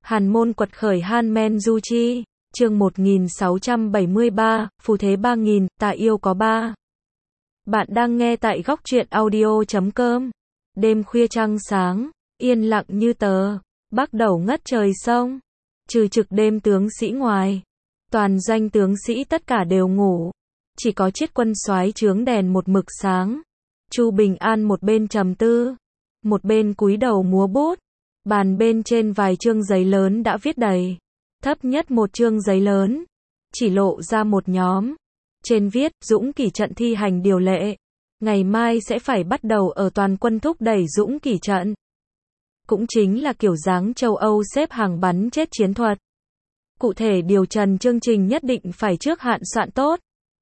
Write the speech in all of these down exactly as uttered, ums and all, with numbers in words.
Hàn môn quật khởi Han Men Du Chi, chương một nghìn sáu trăm bảy mươi ba, phù thế ba nghìn, ta yêu có ba. Bạn đang nghe tại góc truyện audio chấm com. Đêm khuya trăng sáng, yên lặng như tờ, bắt đầu ngất trời sông. Trừ trực đêm tướng sĩ ngoài, toàn doanh tướng sĩ tất cả đều ngủ. Chỉ có Chiết Quân soái trướng đèn một mực sáng. Chu Bình An một bên trầm tư, một bên cúi đầu múa bút. Bàn bên trên vài chương giấy lớn đã viết đầy. Thấp nhất một chương giấy lớn, chỉ lộ ra một nhóm. Trên viết, Dũng Kỷ trận thi hành điều lệ. Ngày mai sẽ phải bắt đầu ở toàn quân thúc đẩy Dũng Kỷ trận. Cũng chính là kiểu dáng châu Âu xếp hàng bắn chết chiến thuật. Cụ thể điều trần chương trình nhất định phải trước hạn soạn tốt.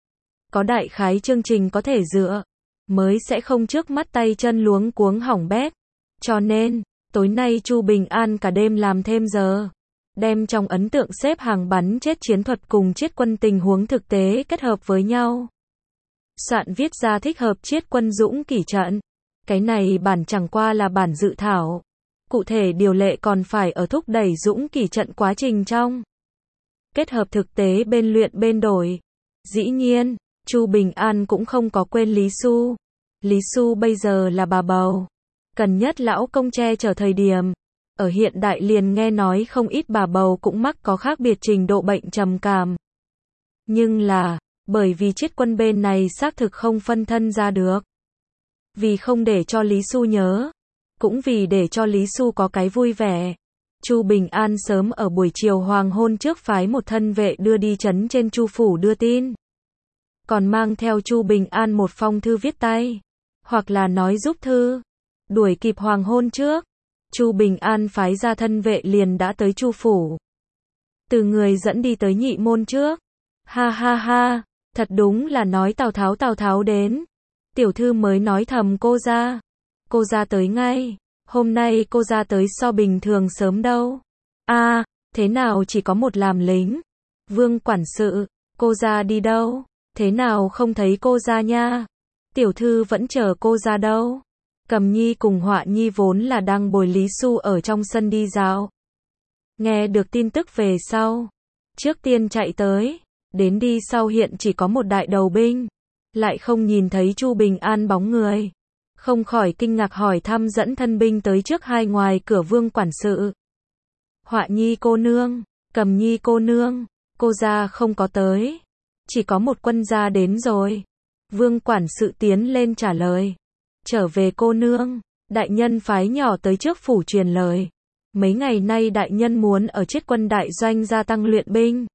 Có đại khái chương trình có thể dựa, mới sẽ không trước mắt tay chân luống cuống hỏng bét. Cho nên, tối nay Chu Bình An cả đêm làm thêm giờ. Đem trong ấn tượng xếp hàng bắn chết chiến thuật cùng Chiết Quân tình huống thực tế kết hợp với nhau. Soạn viết ra thích hợp Chiết Quân Dũng Kỷ trận. Cái này bản chẳng qua là bản dự thảo. Cụ thể điều lệ còn phải ở thúc đẩy Dũng Kỷ trận quá trình trong. Kết hợp thực tế bên luyện bên đổi. Dĩ nhiên, Chu Bình An cũng không có quên Lý Xu. Lý Xu bây giờ là bà bầu. Cần nhất lão công che chở thời điểm. Ở hiện đại liền nghe nói không ít bà bầu cũng mắc có khác biệt trình độ bệnh trầm cảm. Nhưng là, bởi vì Chiết Quân bên này xác thực không phân thân ra được. Vì không để cho Lý Xu nhớ. Cũng vì để cho Lý Xu có cái vui vẻ. Chu Bình An sớm ở buổi chiều hoàng hôn trước phái một thân vệ đưa đi trấn trên Chu phủ đưa tin. Còn mang theo Chu Bình An một phong thư viết tay. Hoặc là nói giúp thư. Đuổi kịp hoàng hôn trước. Chu Bình An phái ra thân vệ liền đã tới Chu phủ. Từ người dẫn đi tới nhị môn trước. Ha ha ha, thật đúng là nói Tào Tháo Tào Tháo đến. Tiểu thư mới nói thầm cô ra. Cô ra tới ngay. Hôm nay cô ra tới so bình thường sớm đâu. A, à, thế nào chỉ có một làm lính. Vương quản sự, cô ra đi đâu? Thế nào không thấy cô ra nha? Tiểu thư vẫn chờ cô ra đâu. Cầm Nhi cùng Họa Nhi vốn là đang bồi Lý Xu ở trong sân đi dạo. Nghe được tin tức về sau. Trước tiên chạy tới. Đến đi sau hiện chỉ có một đại đầu binh. Lại không nhìn thấy Chu Bình An bóng người. Không khỏi kinh ngạc hỏi thăm dẫn thân binh tới trước hai ngoài cửa Vương quản sự. Họa Nhi cô nương, Cầm Nhi cô nương, cô gia không có tới. Chỉ có một quân gia đến rồi. Vương quản sự tiến lên trả lời. Trở về cô nương, đại nhân phái nhỏ tới trước phủ truyền lời. Mấy ngày nay đại nhân muốn ở Chiết Quân đại doanh gia tăng luyện binh.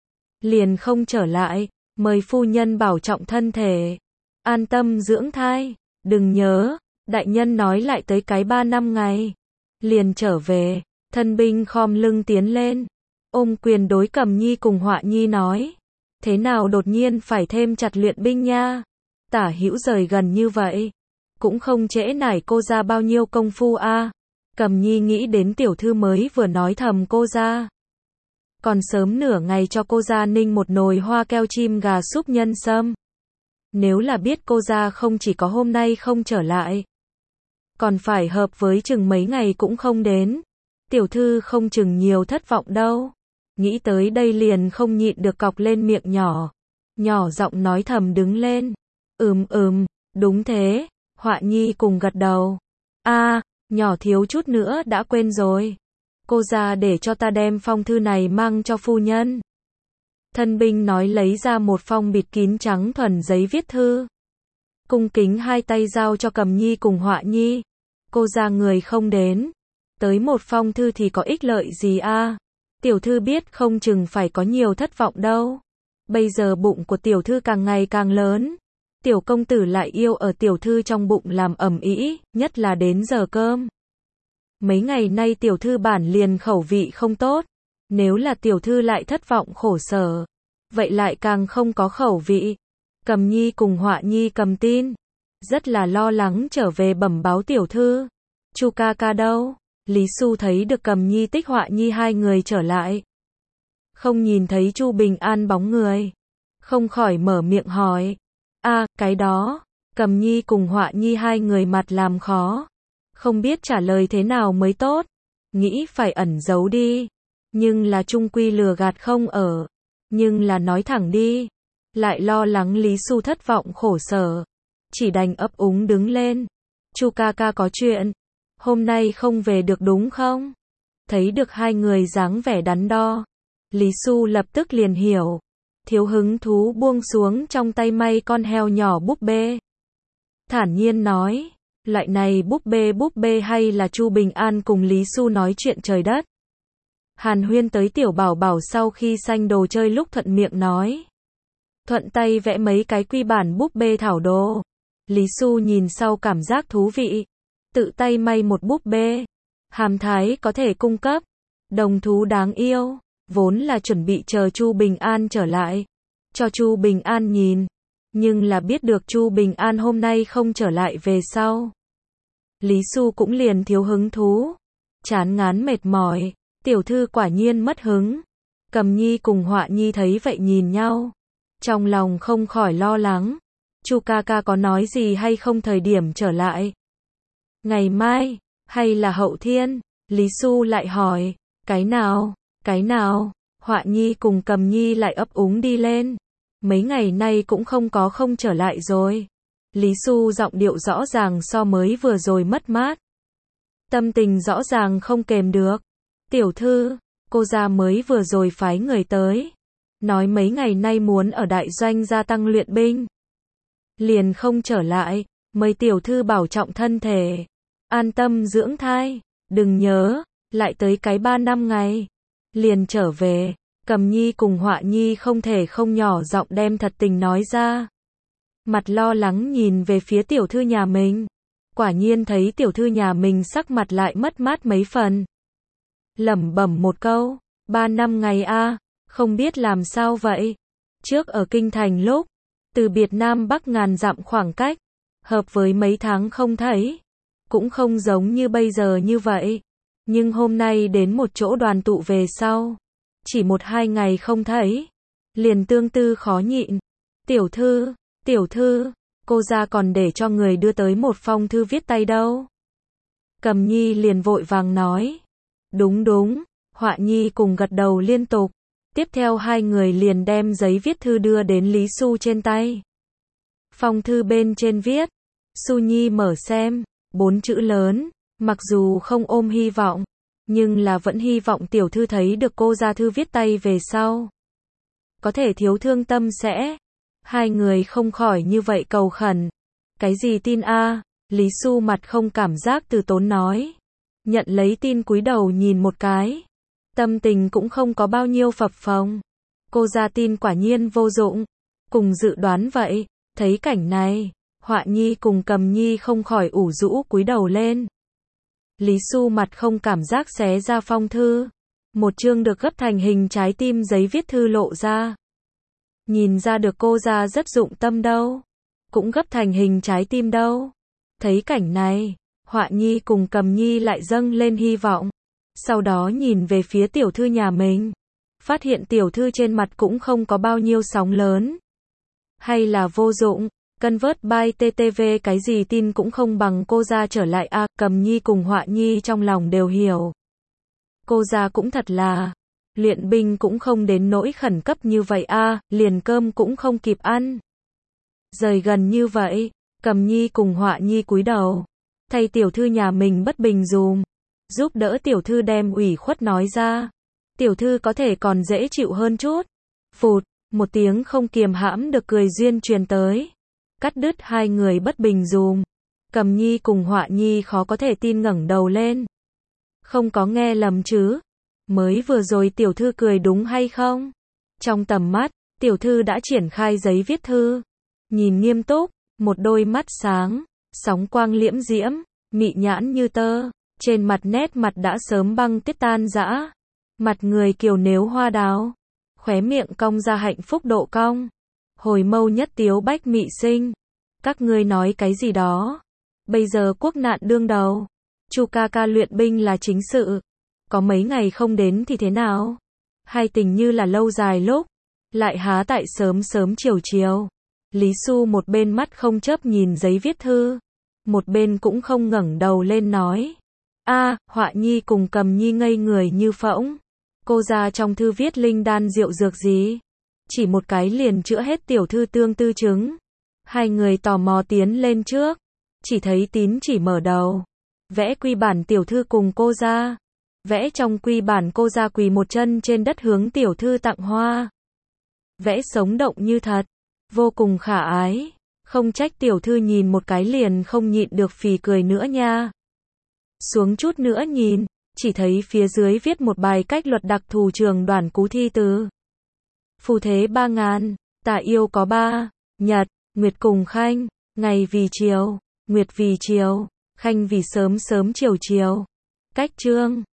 Liền không trở lại, mời phu nhân bảo trọng thân thể. An tâm dưỡng thai, đừng nhớ, đại nhân nói lại tới cái ba năm ngày. Liền trở về, thân binh khom lưng tiến lên. Ôm quyền đối Cầm Nhi cùng Họa Nhi nói. Thế nào đột nhiên phải thêm chặt luyện binh nha. Tả hữu rời gần như vậy. Cũng không trễ nải cô ra bao nhiêu công phu a. À. Cầm Nhi nghĩ đến tiểu thư mới vừa nói thầm cô ra. Còn sớm nửa ngày cho cô ra ninh một nồi hoa keo chim gà súp nhân sâm. Nếu là biết cô ra không chỉ có hôm nay không trở lại. Còn phải hợp với chừng mấy ngày cũng không đến. Tiểu thư không chừng nhiều thất vọng đâu. Nghĩ tới đây liền không nhịn được cọc lên miệng nhỏ. Nhỏ giọng nói thầm đứng lên. Ừm ừm, đúng thế. Họa Nhi cùng gật đầu. A, à, nhỏ thiếu chút nữa đã quên rồi. Cô ra để cho ta đem phong thư này mang cho phu nhân. Thân binh nói lấy ra một phong bịt kín trắng thuần giấy viết thư. Cung kính hai tay giao cho Cầm Nhi cùng Họa Nhi. Cô ra người không đến. Tới một phong thư thì có ích lợi gì a? À? Tiểu thư biết không chừng phải có nhiều thất vọng đâu. Bây giờ bụng của tiểu thư càng ngày càng lớn. Tiểu công tử lại yêu ở tiểu thư trong bụng làm ầm ĩ, nhất là đến giờ cơm. Mấy ngày nay tiểu thư bản liền khẩu vị không tốt. Nếu là tiểu thư lại thất vọng khổ sở. Vậy lại càng không có khẩu vị. Cầm Nhi cùng Họa Nhi cầm tin. Rất là lo lắng trở về bẩm báo tiểu thư. Chu ca ca đâu? Lý Xu thấy được Cầm Nhi tích Họa Nhi hai người trở lại. Không nhìn thấy Chu Bình An bóng người. Không khỏi mở miệng hỏi. A, à, cái đó. Cầm Nhi cùng Họa Nhi hai người mặt làm khó. Không biết trả lời thế nào mới tốt. Nghĩ phải ẩn giấu đi. nhưng là chung quy lừa gạt không ở, nhưng là nói thẳng đi, lại lo lắng Lý Xu thất vọng khổ sở, chỉ đành ấp úng đứng lên. Chu ca ca có chuyện, hôm nay không về được đúng không? Thấy được hai người dáng vẻ đắn đo, Lý Xu lập tức liền hiểu, thiếu hứng thú buông xuống trong tay may con heo nhỏ búp bê. Thản nhiên nói, loại này búp bê búp bê hay là Chu Bình An cùng Lý Xu nói chuyện trời đất. Hàn huyên tới tiểu bảo bảo sau khi sanh đồ chơi lúc thuận miệng nói. Thuận tay vẽ mấy cái quy bản búp bê thảo đồ. Lý Xu nhìn sau cảm giác thú vị. Tự tay may một búp bê. Hàm thái có thể cung cấp. Đồng thú đáng yêu. Vốn là chuẩn bị chờ Chu Bình An trở lại. Cho Chu Bình An nhìn. Nhưng là biết được Chu Bình An hôm nay không trở lại về sau. Lý Xu cũng liền thiếu hứng thú. Chán ngán mệt mỏi. Tiểu thư quả nhiên mất hứng. Cầm Nhi cùng Họa Nhi thấy vậy nhìn nhau. Trong lòng không khỏi lo lắng. Chu ca ca có nói gì hay không thời điểm trở lại? Ngày mai, hay là hậu thiên? Lý Xu lại hỏi. Cái nào? Cái nào? Họa Nhi cùng Cầm Nhi lại ấp úng đi lên. Mấy ngày nay cũng không có không trở lại rồi. Lý Xu giọng điệu rõ ràng so mới vừa rồi mất mát. Tâm tình rõ ràng không kềm được. Tiểu thư, cô gia mới vừa rồi phái người tới. Nói mấy ngày nay muốn ở đại doanh gia tăng luyện binh. Liền không trở lại, mời tiểu thư bảo trọng thân thể. An tâm dưỡng thai, đừng nhớ, lại tới cái ba năm ngày. Liền trở về, Cầm Nhi cùng Họa Nhi không thể không nhỏ giọng đem thật tình nói ra. Mặt lo lắng nhìn về phía tiểu thư nhà mình. Quả nhiên thấy tiểu thư nhà mình sắc mặt lại mất mát mấy phần. Lẩm bẩm một câu, ba năm ngày a, không biết làm sao vậy. Trước ở kinh thành lúc, từ biệt Nam Bắc ngàn dặm khoảng cách, hợp với mấy tháng không thấy, cũng không giống như bây giờ như vậy. Nhưng hôm nay đến một chỗ đoàn tụ về sau, chỉ một hai ngày không thấy, liền tương tư khó nhịn. Tiểu thư, tiểu thư, cô gia còn để cho người đưa tới một phong thư viết tay đâu. Cầm Nhi liền vội vàng nói. Đúng đúng, Họa Nhi cùng gật đầu liên tục. Tiếp theo hai người liền đem giấy viết thư đưa đến Lý Xu trên tay. Phong thư bên trên viết, Xu Nhi mở xem, bốn chữ lớn, mặc dù không ôm hy vọng, nhưng là vẫn hy vọng tiểu thư thấy được cô gia thư viết tay về sau. Có thể thiếu thương tâm sẽ. Hai người không khỏi như vậy cầu khẩn. Cái gì tin a? Lý Xu mặt không cảm giác từ tốn nói. Nhận lấy tin cúi đầu nhìn một cái. Tâm tình cũng không có bao nhiêu phập phồng. Cô gia tin quả nhiên vô dụng. Cùng dự đoán vậy, thấy cảnh này, Họa Nhi cùng Cầm Nhi không khỏi ủ rũ cúi đầu lên. Lý Xu mặt không cảm giác xé ra phong thư. Một chương được gấp thành hình trái tim giấy viết thư lộ ra. Nhìn ra được cô gia rất dụng tâm đâu. Cũng gấp thành hình trái tim đâu. Thấy cảnh này, Họa Nhi cùng Cầm Nhi lại dâng lên hy vọng. Sau đó nhìn về phía tiểu thư nhà mình. Phát hiện tiểu thư trên mặt cũng không có bao nhiêu sóng lớn. Hay là vô dụng, convert by tê tê vê cái gì tin cũng không bằng cô gia trở lại a. À, Cầm Nhi cùng Họa Nhi trong lòng đều hiểu. Cô gia cũng thật là, luyện binh cũng không đến nỗi khẩn cấp như vậy a, à, liền cơm cũng không kịp ăn. Rời gần như vậy, Cầm Nhi cùng Họa Nhi cúi đầu, thay tiểu thư nhà mình bất bình dùm, giúp đỡ tiểu thư đem ủy khuất nói ra. Tiểu thư có thể còn dễ chịu hơn chút. Phụt, một tiếng không kiềm hãm được cười duyên truyền tới. Cắt đứt hai người bất bình dùm. Cầm Nhi cùng Họa Nhi khó có thể tin ngẩng đầu lên. Không có nghe lầm chứ? Mới vừa rồi tiểu thư cười đúng hay không? Trong tầm mắt, tiểu thư đã triển khai giấy viết thư. Nhìn nghiêm túc, một đôi mắt sáng, sóng quang liễm diễm, mị nhãn như tơ. Trên mặt nét mặt đã sớm băng tiết tan rã. Mặt người kiều nếu hoa đào. Khóe miệng cong ra hạnh phúc độ cong. Hồi mâu nhất tiếu bách mị sinh. Các ngươi nói cái gì đó? Bây giờ quốc nạn đương đầu. Chu ca ca luyện binh là chính sự. Có mấy ngày không đến thì thế nào? Hay tình như là lâu dài lúc. Lại há tại sớm sớm chiều chiều. Lý Xu một bên mắt không chớp nhìn giấy viết thư. Một bên cũng không ngẩng đầu lên nói. A, à, Họa Nhi cùng Cầm Nhi ngây người như phỗng. Cô ra trong thư viết linh đan rượu dược gì? Chỉ một cái liền chữa hết tiểu thư tương tư chứng. Hai người tò mò tiến lên trước. Chỉ thấy tín chỉ mở đầu. Vẽ quy bản tiểu thư cùng cô ra. Vẽ trong quy bản cô ra quỳ một chân trên đất hướng tiểu thư tặng hoa. Vẽ sống động như thật. Vô cùng khả ái. Không trách tiểu thư nhìn một cái liền không nhịn được phì cười nữa nha. Xuống chút nữa nhìn. Chỉ thấy phía dưới viết một bài cách luật đặc thù trường đoàn cú thi từ. Phù thế ba ngàn. Tả yêu có ba. Nhật, Nguyệt cùng Khanh. Ngày vì chiều. Nguyệt vì chiều. Khanh vì sớm sớm chiều chiều. Cách chương.